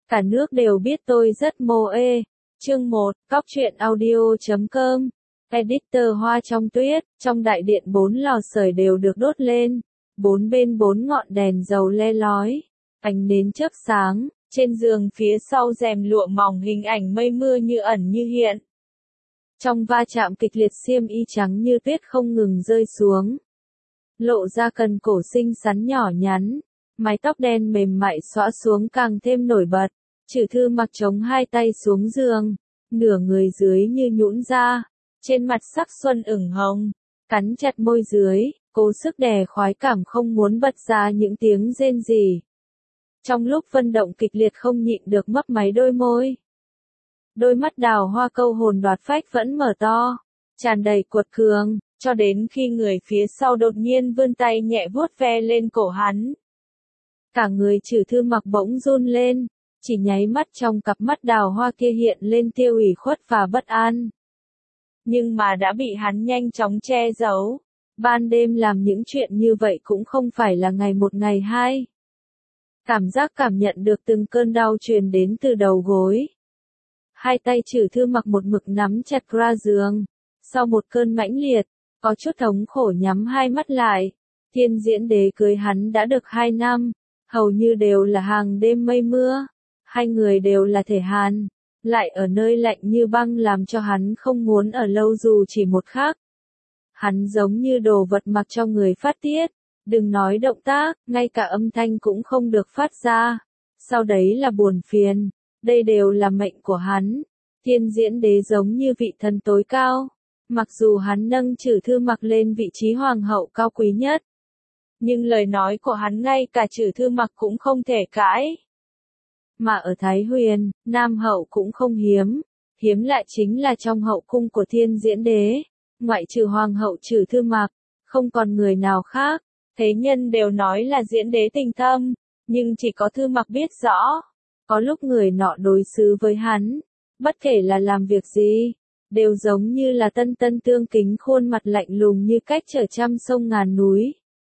Cả nước đều biết tôi rất mô ê. Chương 1, Cóc truyện audio.com. Editor Hoa trong tuyết, trong đại điện 4 lò sưởi đều được đốt lên, bốn bên 4 ngọn đèn dầu le lói, ánh nến chớp sáng, trên giường phía sau rèm lụa mỏng hình ảnh mây mưa như ẩn như hiện. Trong va chạm kịch liệt xiêm y trắng như tuyết không ngừng rơi xuống, lộ ra cần cổ xinh xắn nhỏ nhắn, mái tóc đen mềm mại xõa xuống càng thêm nổi bật. Trừ Thư Mặc chống hai tay xuống giường, nửa người dưới như nhũn ra, trên mặt sắc xuân ửng hồng, cắn chặt môi dưới, cố sức đè khoái cảm không muốn bật ra những tiếng rên rỉ. Trong lúc vận động kịch liệt không nhịn được mấp máy đôi môi. Đôi mắt đào hoa câu hồn đoạt phách vẫn mở to, tràn đầy cuột cường, cho đến khi người phía sau đột nhiên vươn tay nhẹ vuốt ve lên cổ hắn. Cả người Trừ Thư Mặc bỗng run lên, chỉ nháy mắt trong cặp mắt đào hoa kia hiện lên tia ủy khuất và bất an. Nhưng mà đã bị hắn nhanh chóng che giấu. Ban đêm làm những chuyện như vậy cũng không phải là ngày một ngày hai. Cảm nhận được từng cơn đau truyền đến từ đầu gối. Hai tay Trừ Thư Mặc một mực nắm chặt ra giường. Sau một cơn mãnh liệt, có chút thống khổ nhắm hai mắt lại. Thiên Diễn Đế cưới hắn đã được 2 năm, hầu như đều là hàng đêm mây mưa. Hai người đều là thể hàn, lại ở nơi lạnh như băng làm cho hắn không muốn ở lâu dù chỉ một khắc. Hắn giống như đồ vật mặc cho người phát tiết, đừng nói động tác, ngay cả âm thanh cũng không được phát ra. Sau đấy là buồn phiền, đây đều là mệnh của hắn. Thiên Diễn Đế giống như vị thần tối cao, mặc dù hắn nâng Trừ Thư Mặc lên vị trí hoàng hậu cao quý nhất. Nhưng lời nói của hắn ngay cả Trừ Thư Mặc cũng không thể cãi. Mà ở Thái Huyền, nam hậu cũng không hiếm, hiếm lại chính là trong hậu cung của Thiên Diễn Đế, ngoại trừ hoàng hậu Trừ Thư Mặc, không còn người nào khác. Thế nhân đều nói là Diễn Đế tình thâm, nhưng chỉ có Thư Mặc biết rõ. Có lúc người nọ đối xử với hắn, bất kể là làm việc gì, đều giống như là tân tân tương kính, khuôn mặt lạnh lùng như cách trở trăm sông ngàn núi.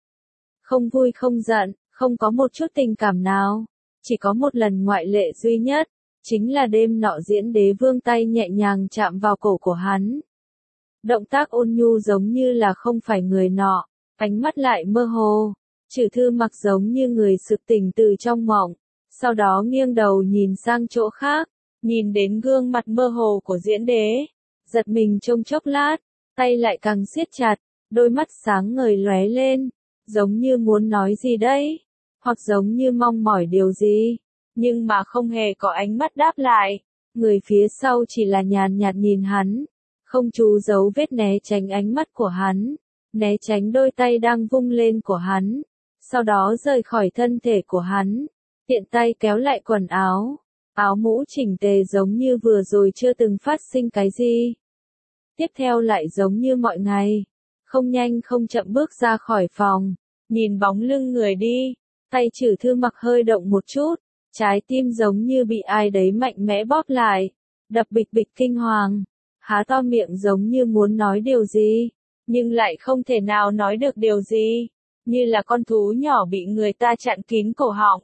Không vui không giận, không có một chút tình cảm nào. Chỉ có một lần ngoại lệ duy nhất, chính là đêm nọ Diễn Đế vươn tay nhẹ nhàng chạm vào cổ của hắn. Động tác ôn nhu giống như là không phải người nọ, ánh mắt lại mơ hồ. Trừ Thư Mặc giống như người sực tỉnh từ trong mộng, sau đó nghiêng đầu nhìn sang chỗ khác, nhìn đến gương mặt mơ hồ của Diễn Đế, giật mình trong chốc lát, tay lại càng siết chặt, đôi mắt sáng ngời lóe lên, giống như muốn nói gì đấy. Hoặc giống như mong mỏi điều gì, nhưng mà không hề có ánh mắt đáp lại. Người phía sau chỉ là nhàn nhạt nhìn hắn, không chú giấu vết né tránh ánh mắt của hắn, né tránh đôi tay đang vung lên của hắn, sau đó rời khỏi thân thể của hắn, tiện tay kéo lại quần áo, áo mũ chỉnh tề giống như vừa rồi chưa từng phát sinh cái gì. Tiếp theo lại giống như mọi ngày, không nhanh không chậm bước ra khỏi phòng, nhìn bóng lưng người đi. Tay Trừ Thư Mặc hơi động một chút, trái tim giống như bị ai đấy mạnh mẽ bóp lại, đập bịch bịch kinh hoàng, há to miệng giống như muốn nói điều gì, nhưng lại không thể nào nói được điều gì, như là con thú nhỏ bị người ta chặn kín cổ họng.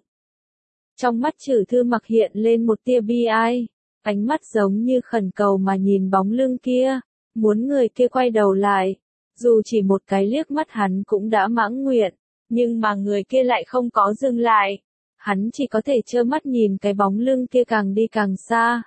Trong mắt Trừ Thư Mặc hiện lên một tia bi ai, ánh mắt giống như khẩn cầu mà nhìn bóng lưng kia, muốn người kia quay đầu lại, dù chỉ một cái liếc mắt hắn cũng đã mãn nguyện. Nhưng mà người kia lại không có dừng lại. Hắn chỉ có thể trơ mắt nhìn cái bóng lưng kia càng đi càng xa.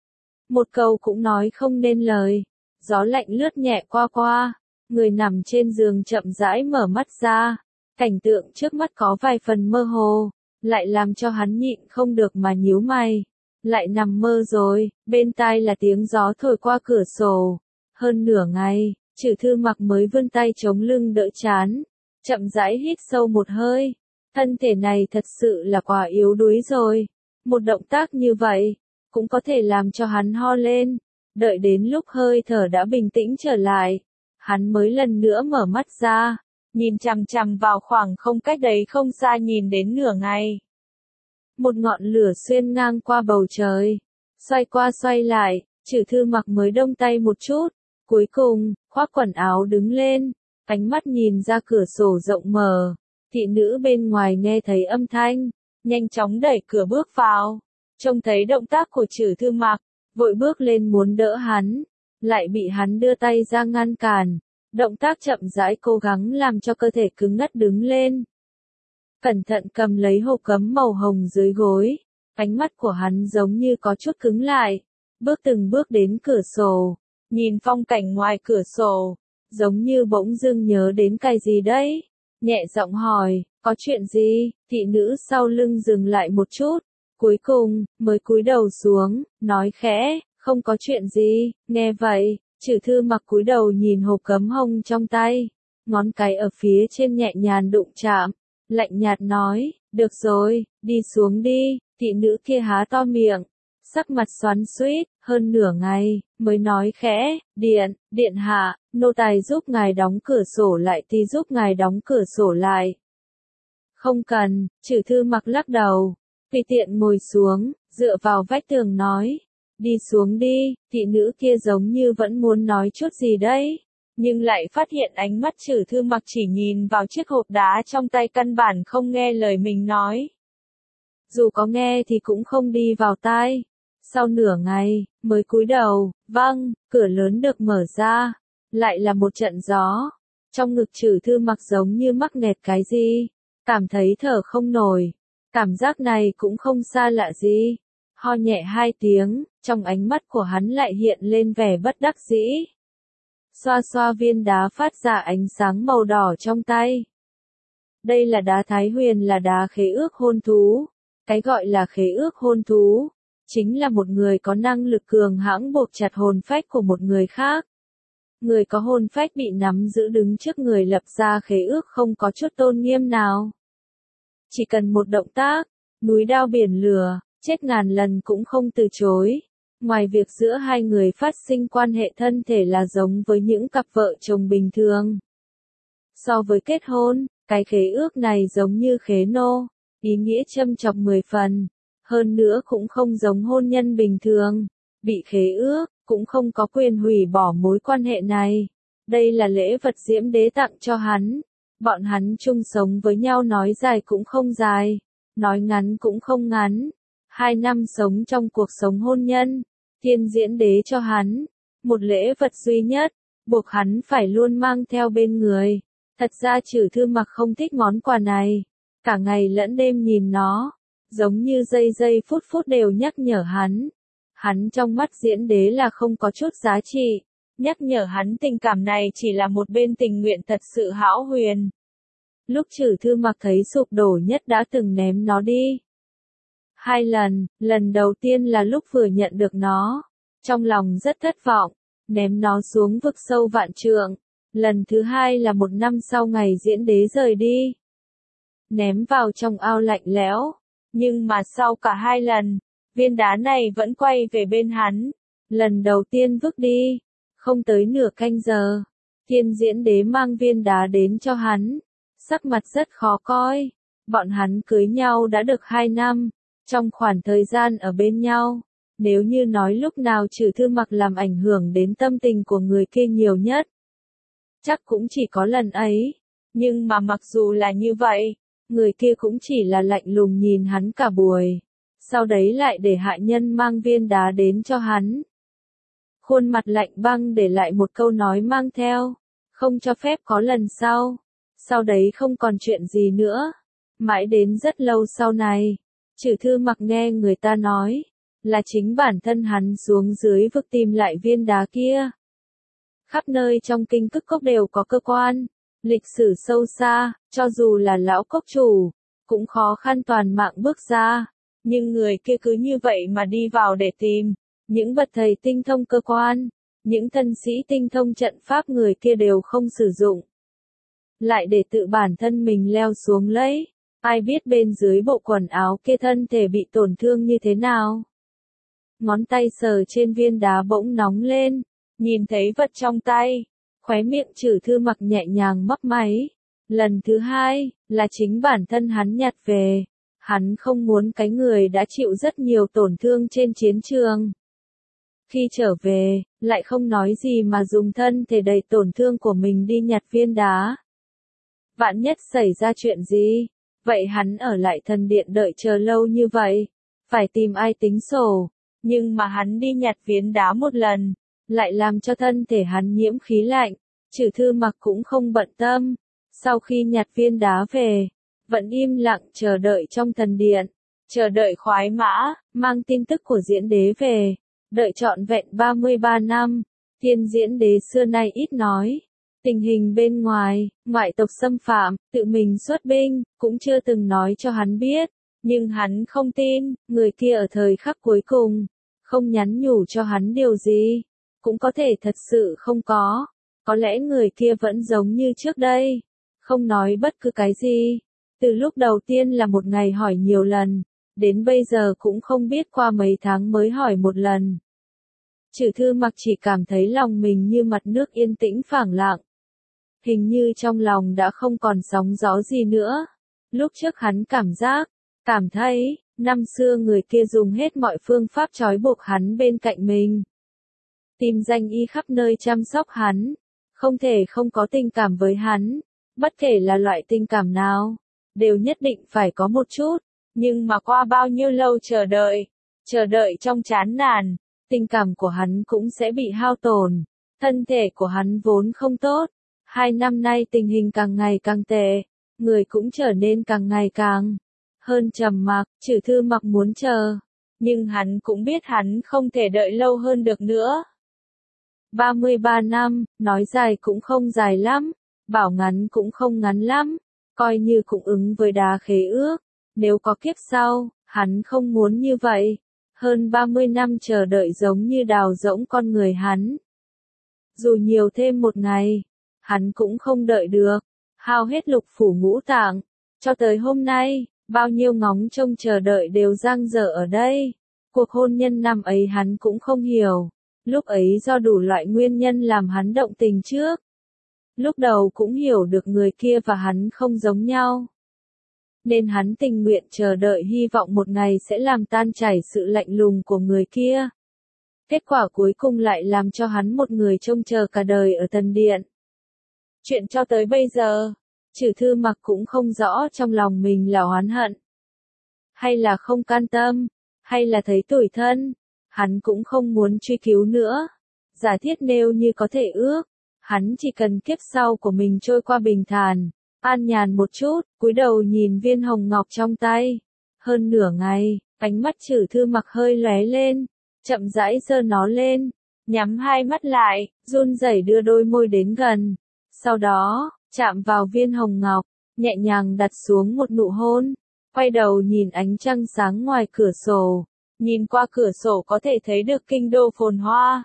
Một câu cũng nói không nên lời. Gió lạnh lướt nhẹ qua qua. Người nằm trên giường chậm rãi mở mắt ra. Cảnh tượng trước mắt có vài phần mơ hồ. Lại làm cho hắn nhịn không được mà nhíu mày. Lại nằm mơ rồi. Bên tai là tiếng gió thổi qua cửa sổ. Hơn nửa ngày, Trừ Thư Mặc mới vươn tay chống lưng đỡ chán. Chậm rãi hít sâu một hơi, thân thể này thật sự là quá yếu đuối rồi, một động tác như vậy, cũng có thể làm cho hắn ho lên, đợi đến lúc hơi thở đã bình tĩnh trở lại, hắn mới lần nữa mở mắt ra, nhìn chằm chằm vào khoảng không cách đấy không xa nhìn đến nửa ngày. Một ngọn lửa xuyên ngang qua bầu trời, xoay qua xoay lại, Trừ Thư Mặc mới đông tay một chút, cuối cùng, khoác quần áo đứng lên. Ánh mắt nhìn ra cửa sổ rộng mở, thị nữ bên ngoài nghe thấy âm thanh, nhanh chóng đẩy cửa bước vào. Trông thấy động tác của Trử Thư Mặc, vội bước lên muốn đỡ hắn, lại bị hắn đưa tay ra ngăn cản. Động tác chậm rãi cố gắng làm cho cơ thể cứng ngắc đứng lên. Cẩn thận cầm lấy hộp cấm màu hồng dưới gối, ánh mắt của hắn giống như có chút cứng lại. Bước từng bước đến cửa sổ, nhìn phong cảnh ngoài cửa sổ, giống như bỗng dưng nhớ đến cái gì đấy. Nhẹ giọng hỏi, có chuyện gì? Thị nữ sau lưng dừng lại một chút, cuối cùng, mới cúi đầu xuống, nói khẽ, không có chuyện gì. Nghe vậy, Trử Thư Mặc cúi đầu nhìn hộp cấm hồng trong tay, ngón cái ở phía trên nhẹ nhàng đụng chạm, lạnh nhạt nói, được rồi, đi xuống đi. Thị nữ kia há to miệng, sắc mặt xoắn xuýt, hơn nửa ngày, mới nói khẽ, điện hạ, nô tài giúp ngài đóng cửa sổ lại thì giúp ngài đóng cửa sổ lại. Không cần, Trử Thư Mặc lắc đầu, tùy tiện ngồi xuống, dựa vào vách tường nói, đi xuống đi. Thị nữ kia giống như vẫn muốn nói chút gì đấy, nhưng lại phát hiện ánh mắt Trử Thư Mặc chỉ nhìn vào chiếc hộp đá trong tay, căn bản không nghe lời mình nói. Dù có nghe thì cũng không đi vào tai. Sau nửa ngày, mới cúi đầu, vâng, cửa lớn được mở ra, lại là một trận gió. Trong ngực Trử Thư Mặc giống như mắc nghẹt cái gì, cảm thấy thở không nổi. Cảm giác này cũng không xa lạ gì. Ho nhẹ 2 tiếng, trong ánh mắt của hắn lại hiện lên vẻ bất đắc dĩ. Xoa xoa viên đá phát ra ánh sáng màu đỏ trong tay. Đây là đá Thái Huyền, là đá khế ước hôn thú. Cái gọi là khế ước hôn thú, chính là một người có năng lực cường hãn buộc chặt hồn phách của một người khác. Người có hồn phách bị nắm giữ đứng trước người lập ra khế ước không có chút tôn nghiêm nào. Chỉ cần một động tác, núi đao biển lửa, chết ngàn lần cũng không từ chối. Ngoài việc giữa hai người phát sinh quan hệ thân thể là giống với những cặp vợ chồng bình thường. So với kết hôn, cái khế ước này giống như khế nô, ý nghĩa châm chọc 10 phần. Hơn nữa cũng không giống hôn nhân bình thường, bị khế ước, cũng không có quyền hủy bỏ mối quan hệ này. Đây là lễ vật Diễm Đế tặng cho hắn. Bọn hắn chung sống với nhau nói dài cũng không dài, nói ngắn cũng không ngắn. 2 năm sống trong cuộc sống hôn nhân, Thiên Diễn Đế cho hắn một lễ vật duy nhất, buộc hắn phải luôn mang theo bên người. Thật ra Trử Thư Mặc không thích món quà này, cả ngày lẫn đêm nhìn nó, giống như giây giây phút phút đều nhắc nhở hắn. Hắn trong mắt Diễn Đế là không có chút giá trị, nhắc nhở hắn tình cảm này chỉ là một bên tình nguyện thật sự hão huyền. Lúc Trử Thư Mặc thấy sụp đổ nhất đã từng ném nó đi 2 lần, lần đầu tiên là lúc vừa nhận được nó, trong lòng rất thất vọng, ném nó xuống vực sâu vạn trượng. Lần thứ 2 là 1 năm sau ngày Diễn Đế rời đi, ném vào trong ao lạnh lẽo. Nhưng mà sau cả 2 lần, viên đá này vẫn quay về bên hắn. Lần đầu tiên vứt đi, không tới nửa canh giờ, Thiên Diễn Đế mang viên đá đến cho hắn, sắc mặt rất khó coi. Bọn hắn cưới nhau đã được 2 năm, trong khoảng thời gian ở bên nhau, nếu như nói lúc nào Trử Thư Mặc làm ảnh hưởng đến tâm tình của người kia nhiều nhất, chắc cũng chỉ có lần ấy. Nhưng mà mặc dù là như vậy, người kia cũng chỉ là lạnh lùng nhìn hắn cả buổi, sau đấy lại để hạ nhân mang viên đá đến cho hắn. Khuôn mặt lạnh băng để lại một câu nói mang theo, không cho phép có lần sau. Sau đấy không còn chuyện gì nữa. Mãi đến rất lâu sau này, Trử Thư Mặc nghe người ta nói, là chính bản thân hắn xuống dưới vực tìm lại viên đá kia. Khắp nơi trong Kinh Cức Cốc đều có cơ quan, lịch sử sâu xa, cho dù là lão cốc chủ, cũng khó khăn toàn mạng bước ra. Nhưng người kia cứ như vậy mà đi vào để tìm. Những bậc thầy tinh thông cơ quan, những thân sĩ tinh thông trận pháp người kia đều không sử dụng. Lại để tự bản thân mình leo xuống lấy. Ai biết bên dưới bộ quần áo kia thân thể bị tổn thương như thế nào. Ngón tay sờ trên viên đá bỗng nóng lên, nhìn thấy vật trong tay, khóe miệng Trử Thư Mặc nhẹ nhàng mấp máy. Lần thứ 2, là chính bản thân hắn nhặt về. Hắn không muốn cái người đã chịu rất nhiều tổn thương trên chiến trường. Khi trở về, lại không nói gì mà dùng thân thể đầy tổn thương của mình đi nhặt viên đá. Vạn nhất xảy ra chuyện gì, vậy hắn ở lại thần điện đợi chờ lâu như vậy, phải tìm ai tính sổ. Nhưng mà hắn đi nhặt viên đá một lần, lại làm cho thân thể hắn nhiễm khí lạnh. Trừ Thư Mặc cũng không bận tâm. Sau khi nhặt viên đá về, vẫn im lặng chờ đợi trong thần điện. Chờ đợi khoái mã, mang tin tức của diễn đế về. Đợi trọn vẹn 33 năm. Thiên diễn đế xưa nay ít nói. Tình hình bên ngoài, ngoại tộc xâm phạm, tự mình xuất binh, cũng chưa từng nói cho hắn biết. Nhưng hắn không tin, người kia ở thời khắc cuối cùng, không nhắn nhủ cho hắn điều gì. Cũng có thể thật sự không có. Có lẽ người kia vẫn giống như trước đây. Không nói bất cứ cái gì. Từ lúc đầu tiên là một ngày hỏi nhiều lần. Đến bây giờ cũng không biết qua mấy tháng mới hỏi một lần. Trừ Thư Mặc chỉ cảm thấy lòng mình như mặt nước yên tĩnh phẳng lặng. Hình như trong lòng đã không còn sóng gió gì nữa. Lúc trước hắn cảm thấy, năm xưa người kia dùng hết mọi phương pháp trói buộc hắn bên cạnh mình. Tìm danh y khắp nơi chăm sóc hắn. Không thể không có tình cảm với hắn. Bất kể là loại tình cảm nào, đều nhất định phải có một chút. Nhưng mà qua bao nhiêu lâu chờ đợi trong chán nản, tình cảm của hắn cũng sẽ bị hao tổn. Thân thể của hắn vốn không tốt. 2 năm nay tình hình càng ngày càng tệ, người cũng trở nên càng ngày càng hơn trầm mặc. Trừ Thư Mặc muốn chờ, nhưng hắn cũng biết hắn không thể đợi lâu hơn được nữa. 33 năm, nói dài cũng không dài lắm, bảo ngắn cũng không ngắn lắm, coi như cũng ứng với đá khế ước. Nếu có kiếp sau, hắn không muốn như vậy. Hơn 30 năm chờ đợi giống như đào rỗng con người hắn. Dù nhiều thêm một ngày, hắn cũng không đợi được. Hao hết lục phủ ngũ tạng. Cho tới hôm nay, bao nhiêu ngóng trông chờ đợi đều dang dở ở đây. Cuộc hôn nhân năm ấy hắn cũng không hiểu. Lúc ấy do đủ loại nguyên nhân làm hắn động tình trước. Lúc đầu cũng hiểu được người kia và hắn không giống nhau. Nên hắn tình nguyện chờ đợi hy vọng một ngày sẽ làm tan chảy sự lạnh lùng của người kia. Kết quả cuối cùng lại làm cho hắn một người trông chờ cả đời ở thần điện. Chuyện cho tới bây giờ, Trừ Thư Mặc cũng không rõ trong lòng mình là oán hận, hay là không can tâm, hay là thấy tủi thân. Hắn cũng không muốn truy cứu nữa. Giả thiết nếu như có thể ước, hắn chỉ cần kiếp sau của mình trôi qua bình thản, an nhàn một chút, cúi đầu nhìn viên hồng ngọc trong tay. Hơn nửa ngày, ánh mắt Trừ Thư Mặc hơi lóe lên, chậm rãi giơ nó lên, nhắm hai mắt lại, run rẩy đưa đôi môi đến gần. Sau đó, chạm vào viên hồng ngọc, nhẹ nhàng đặt xuống một nụ hôn, quay đầu nhìn ánh trăng sáng ngoài cửa sổ. Nhìn qua cửa sổ có thể thấy được kinh đô phồn hoa.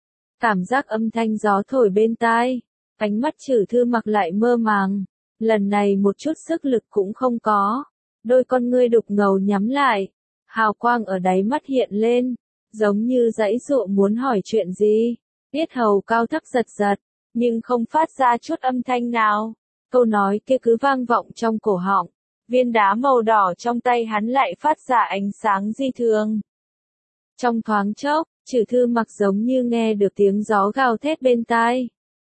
Cảm giác âm thanh gió thổi bên tai, ánh mắt Trừ Thư Mặc lại mơ màng. Lần này một chút sức lực cũng không có. Đôi con ngươi đục ngầu nhắm lại, hào quang ở đáy mắt hiện lên, giống như giãy giụa muốn hỏi chuyện gì. Yết hầu cao thấp giật giật, nhưng không phát ra chút âm thanh nào. Câu nói kia cứ vang vọng trong cổ họng. Viên đá màu đỏ trong tay hắn lại phát ra ánh sáng dị thường. Trong thoáng chốc, Trừ Thư Mặc giống như nghe được tiếng gió gào thét bên tai.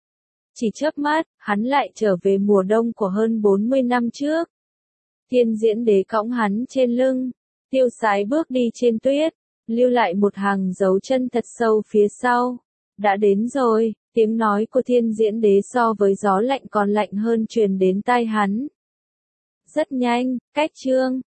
Chỉ chớp mắt, hắn lại trở về mùa đông của hơn 40 năm trước. Thiên diễn đế cõng hắn trên lưng, tiêu sái bước đi trên tuyết, lưu lại một hàng dấu chân thật sâu phía sau. Đã đến rồi, tiếng nói của thiên diễn đế so với gió lạnh còn lạnh hơn truyền đến tai hắn. Rất nhanh, cách chương.